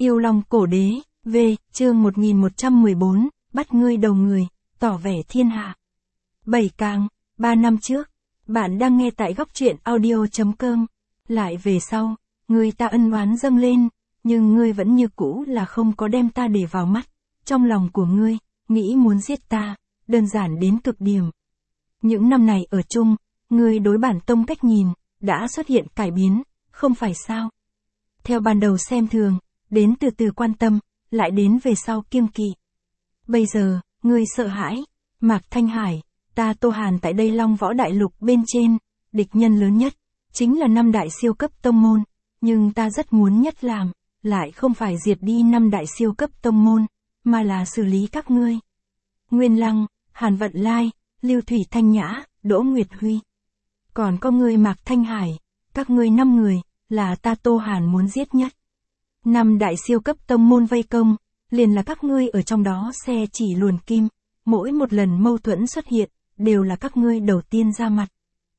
Yêu Long Cổ Đế, V, chương 1114, bắt ngươi đầu người, tỏ vẻ thiên hạ. 7 càng, 3 năm trước, bạn đang nghe tại góc truyện audio.com. Lại về sau, người ta ân oán dâng lên, nhưng ngươi vẫn như cũ là không có đem ta để vào mắt. Trong lòng của ngươi, nghĩ muốn giết ta, đơn giản đến cực điểm. Những năm này ở chung, ngươi đối bản tông cách nhìn, đã xuất hiện cải biến, không phải sao? Theo ban đầu xem thường, đến từ từ quan tâm, lại đến về sau kiêng kỵ. Bây giờ, ngươi sợ hãi, Mạc Thanh Hải, ta Tô Hàn tại đây Long Võ Đại Lục bên trên, địch nhân lớn nhất, chính là 5 đại siêu cấp tông môn, nhưng ta rất muốn nhất làm, lại không phải diệt đi 5 đại siêu cấp tông môn, mà là xử lý các ngươi. Nguyên Lăng, Hàn Vận Lai, Lưu Thủy Thanh Nhã, Đỗ Nguyệt Huy. Còn có ngươi Mạc Thanh Hải, các ngươi 5 người, là ta Tô Hàn muốn giết nhất. 5 đại siêu cấp tông môn vây công, liền là các ngươi ở trong đó xe chỉ luồn kim, mỗi một lần mâu thuẫn xuất hiện, đều là các ngươi đầu tiên ra mặt.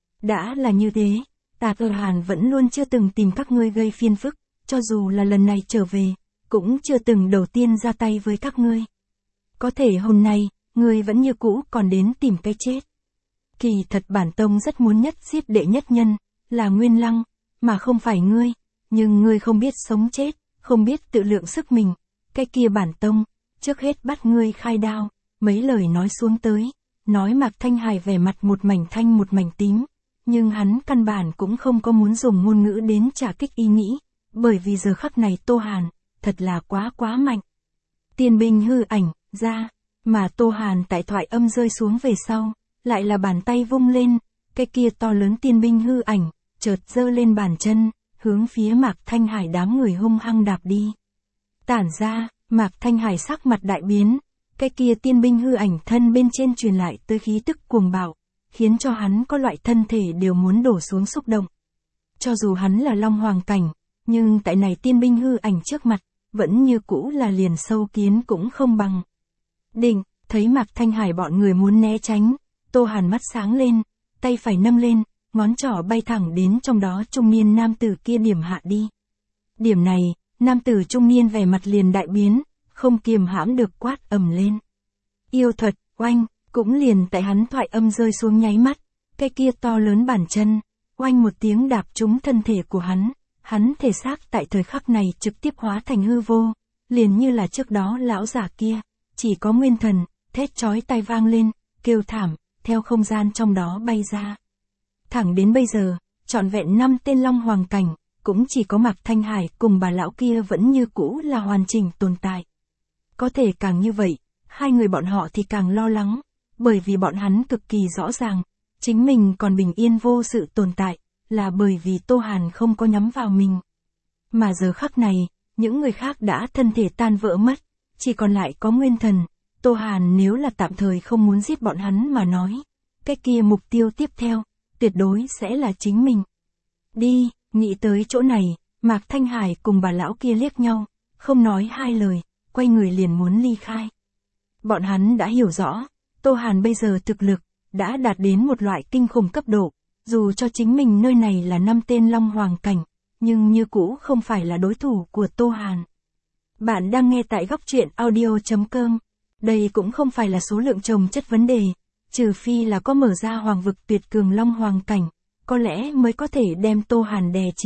Đã là như thế, ta Tô Hàn vẫn luôn chưa từng tìm các ngươi gây phiền phức, cho dù là lần này trở về, cũng chưa từng đầu tiên ra tay với các ngươi. Có thể hôm nay, ngươi vẫn như cũ còn đến tìm cái chết. Kỳ thật bản tông rất muốn nhất giết đệ nhất nhân, là Nguyên Lăng, mà không phải ngươi, nhưng ngươi không biết sống chết, không biết tự lượng sức mình, cái kia bản tông, trước hết bắt ngươi khai đao, mấy lời nói xuống tới, nói Mạc Thanh Hải vẻ mặt một mảnh thanh một mảnh tím, nhưng hắn căn bản cũng không có muốn dùng ngôn ngữ đến trả kích ý nghĩ, bởi vì giờ khắc này Tô Hàn, thật là quá mạnh. Tiên binh hư ảnh, ra, mà Tô Hàn tại thoại âm rơi xuống về sau, lại là bàn tay vung lên, cái kia to lớn tiên binh hư ảnh, chợt giơ lên bàn chân, hướng phía Mạc Thanh Hải đám người hung hăng đạp đi. Tản ra, Mạc Thanh Hải sắc mặt đại biến, cái kia tiên binh hư ảnh thân bên trên truyền lại tới khí tức cuồng bạo, khiến cho hắn có loại thân thể đều muốn đổ xuống xúc động. Cho dù hắn là Long Hoàng cảnh, nhưng tại này tiên binh hư ảnh trước mặt, vẫn như cũ là liền sâu kiến cũng không bằng. Định, thấy Mạc Thanh Hải bọn người muốn né tránh, Tô Hàn mắt sáng lên, tay phải nâng lên, ngón trỏ bay thẳng đến trong đó trung niên nam tử kia điểm hạ đi. Điểm này, nam tử trung niên vẻ mặt liền đại biến, không kiềm hãm được quát ầm lên. Yêu thuật, oanh, cũng liền tại hắn thoại âm rơi xuống nháy mắt, cái kia to lớn bàn chân, oanh một tiếng đạp trúng thân thể của hắn thể xác tại thời khắc này trực tiếp hóa thành hư vô, liền như là trước đó lão giả kia, chỉ có nguyên thần, thét chói tai vang lên, kêu thảm, theo không gian trong đó bay ra. Thẳng đến bây giờ, trọn vẹn 5 tên Long Hoàng cảnh, cũng chỉ có Mạc Thanh Hải cùng bà lão kia vẫn như cũ là hoàn chỉnh tồn tại. Có thể càng như vậy, hai người bọn họ thì càng lo lắng, bởi vì bọn hắn cực kỳ rõ ràng, chính mình còn bình yên vô sự tồn tại, là bởi vì Tô Hàn không có nhắm vào mình. Mà giờ khắc này, những người khác đã thân thể tan vỡ mất, chỉ còn lại có nguyên thần. Tô Hàn nếu là tạm thời không muốn giết bọn hắn mà nói, cái kia mục tiêu tiếp theo, tuyệt đối sẽ là chính mình. Đi, nghĩ tới chỗ này, Mạc Thanh Hải cùng bà lão kia liếc nhau, không nói hai lời, quay người liền muốn ly khai. Bọn hắn đã hiểu rõ, Tô Hàn bây giờ thực lực, đã đạt đến một loại kinh khủng cấp độ, dù cho chính mình nơi này là 5 tên Long Hoàng cảnh, nhưng như cũ không phải là đối thủ của Tô Hàn. Bạn đang nghe tại góc truyện audio.com. Đây cũng không phải là số lượng chồng chất vấn đề, trừ phi là có mở ra hoàng vực tuyệt cường Long Hoàng cảnh, có lẽ mới có thể đem Tô Hàn đè chế.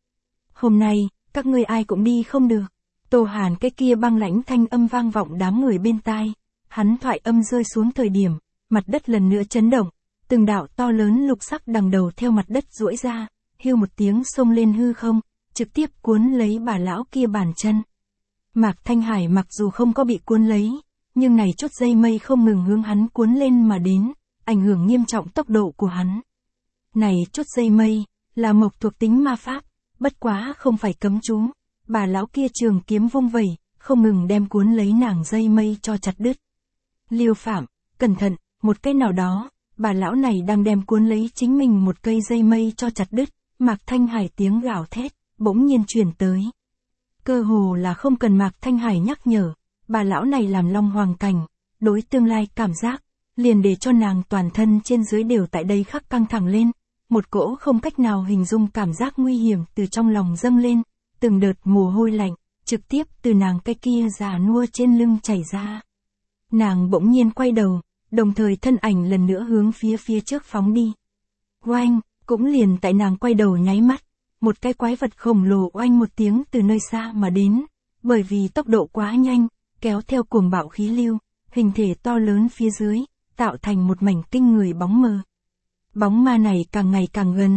Hôm nay, các ngươi ai cũng đi không được. Tô Hàn cái kia băng lãnh thanh âm vang vọng đám người bên tai, hắn thoại âm rơi xuống thời điểm, mặt đất lần nữa chấn động, từng đạo to lớn lục sắc đằng đầu theo mặt đất duỗi ra, hưu một tiếng xông lên hư không, trực tiếp cuốn lấy bà lão kia bàn chân. Mạc Thanh Hải mặc dù không có bị cuốn lấy, nhưng này chút dây mây không ngừng hướng hắn cuốn lên mà đến, ảnh hưởng nghiêm trọng tốc độ của hắn. Này chút dây mây, là mộc thuộc tính ma pháp, bất quá không phải cấm chú, bà lão kia trường kiếm vung vẩy, không ngừng đem cuốn lấy nàng dây mây cho chặt đứt. Liêu Phạm, cẩn thận, một cái nào đó, bà lão này đang đem cuốn lấy chính mình một cây dây mây cho chặt đứt, Mạc Thanh Hải tiếng gào thét, bỗng nhiên truyền tới. Cơ hồ là không cần Mạc Thanh Hải nhắc nhở, bà lão này làm Long Hoàng cảnh, đối tương lai cảm giác, liền để cho nàng toàn thân trên dưới đều tại đây khắc căng thẳng lên, một cỗ không cách nào hình dung cảm giác nguy hiểm từ trong lòng dâng lên, từng đợt mồ hôi lạnh, trực tiếp từ nàng cái kia già nua trên lưng chảy ra. Nàng bỗng nhiên quay đầu, đồng thời thân ảnh lần nữa hướng phía trước phóng đi. Oanh, cũng liền tại nàng quay đầu nháy mắt, một cái quái vật khổng lồ oanh một tiếng từ nơi xa mà đến, bởi vì tốc độ quá nhanh, kéo theo cuồng bạo khí lưu, hình thể to lớn phía dưới, tạo thành một mảnh kinh người bóng mờ. Bóng ma này càng ngày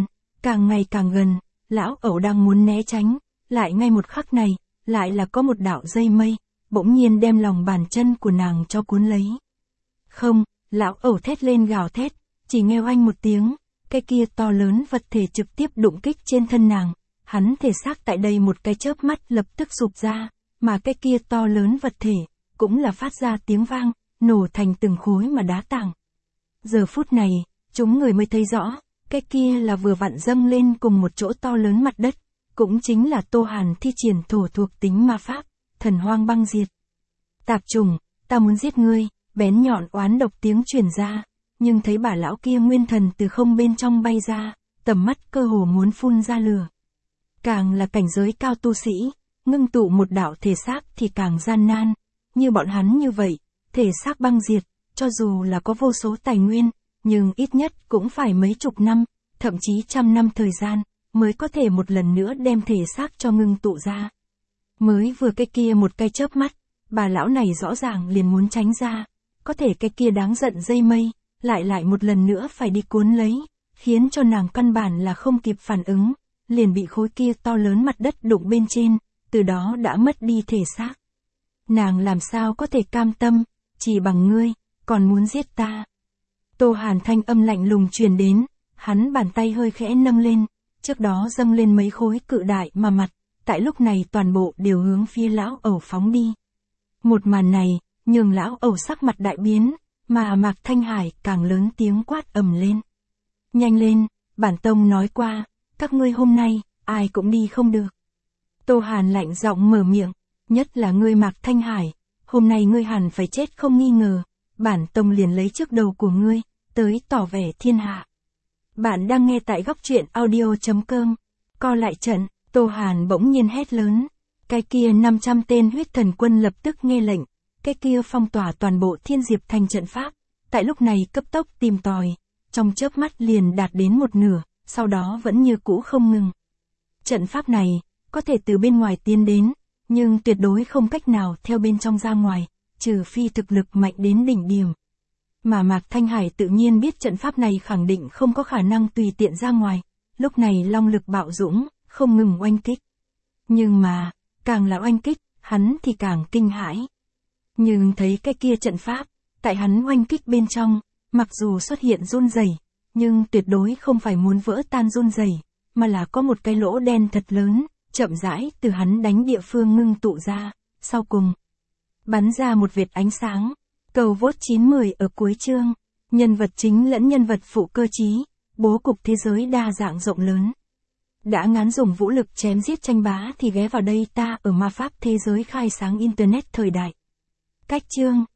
càng gần, lão ẩu đang muốn né tránh, lại ngay một khắc này, lại là có một đạo dây mây, bỗng nhiên đem lòng bàn chân của nàng cho cuốn lấy. Không, lão ẩu thét lên gào thét, chỉ nghe oanh một tiếng, cái kia to lớn vật thể trực tiếp đụng kích trên thân nàng, hắn thể xác tại đây một cái chớp mắt lập tức sụp ra, mà cái kia to lớn vật thể, cũng là phát ra tiếng vang, nổ thành từng khối mà đá tảng. Giờ phút này, chúng người mới thấy rõ, cái kia là vừa vặn dâng lên cùng một chỗ to lớn mặt đất, cũng chính là Tô Hàn thi triển thổ thuộc tính ma pháp, thần hoang băng diệt. Tạp trùng, ta muốn giết ngươi, bén nhọn oán độc tiếng truyền ra, nhưng thấy bà lão kia nguyên thần từ không bên trong bay ra, tầm mắt cơ hồ muốn phun ra lửa. Càng là cảnh giới cao tu sĩ, ngưng tụ một đạo thể xác thì càng gian nan, như bọn hắn như vậy, thể xác băng diệt, cho dù là có vô số tài nguyên, nhưng ít nhất cũng phải mấy chục năm, thậm chí trăm năm thời gian, mới có thể một lần nữa đem thể xác cho ngưng tụ ra. Mới vừa cái kia một cái chớp mắt, bà lão này rõ ràng liền muốn tránh ra, có thể cái kia đáng giận dây mây, lại một lần nữa phải đi cuốn lấy, khiến cho nàng căn bản là không kịp phản ứng, liền bị khối kia to lớn mặt đất đụng bên trên, từ đó đã mất đi thể xác. Nàng làm sao có thể cam tâm, chỉ bằng ngươi, còn muốn giết ta. Tô Hàn thanh âm lạnh lùng truyền đến, hắn bàn tay hơi khẽ nâng lên, trước đó dâng lên mấy khối cự đại mà mặt, tại lúc này toàn bộ đều hướng phía lão ẩu phóng đi. Một màn này, nhường lão ẩu sắc mặt đại biến, mà Mạc Thanh Hải càng lớn tiếng quát ầm lên. Nhanh lên, bản tông nói qua, các ngươi hôm nay, ai cũng đi không được. Tô Hàn lạnh giọng mở miệng, nhất là ngươi Mạc Thanh Hải, hôm nay ngươi hẳn phải chết không nghi ngờ, bản tông liền lấy trước đầu của ngươi, tới tỏ vẻ thiên hạ. Bạn đang nghe tại góc truyện audio.com, co lại trận, Tô Hàn bỗng nhiên hét lớn, cái kia 500 tên huyết thần quân lập tức nghe lệnh, cái kia phong tỏa toàn bộ Thiên Diệp thành trận pháp, tại lúc này cấp tốc tìm tòi, trong chớp mắt liền đạt đến một nửa, sau đó vẫn như cũ không ngừng. Trận pháp này, có thể từ bên ngoài tiến đến, nhưng tuyệt đối không cách nào theo bên trong ra ngoài, trừ phi thực lực mạnh đến đỉnh điểm. Mà Mạc Thanh Hải tự nhiên biết trận pháp này khẳng định không có khả năng tùy tiện ra ngoài, lúc này long lực bạo dũng, không ngừng oanh kích. Nhưng mà, càng là oanh kích, hắn thì càng kinh hãi. Nhưng thấy cái kia trận pháp, tại hắn oanh kích bên trong, mặc dù xuất hiện run rẩy, nhưng tuyệt đối không phải muốn vỡ tan run rẩy, mà là có một cái lỗ đen thật lớn, chậm rãi từ hắn đánh địa phương ngưng tụ ra, sau cùng bắn ra một vệt ánh sáng. Cầu vote 910 ở cuối chương, nhân vật chính lẫn nhân vật phụ cơ trí, bố cục thế giới đa dạng rộng lớn. Đã ngán dùng vũ lực chém giết tranh bá thì ghé vào đây ta ở ma pháp thế giới khai sáng internet thời đại. Cách chương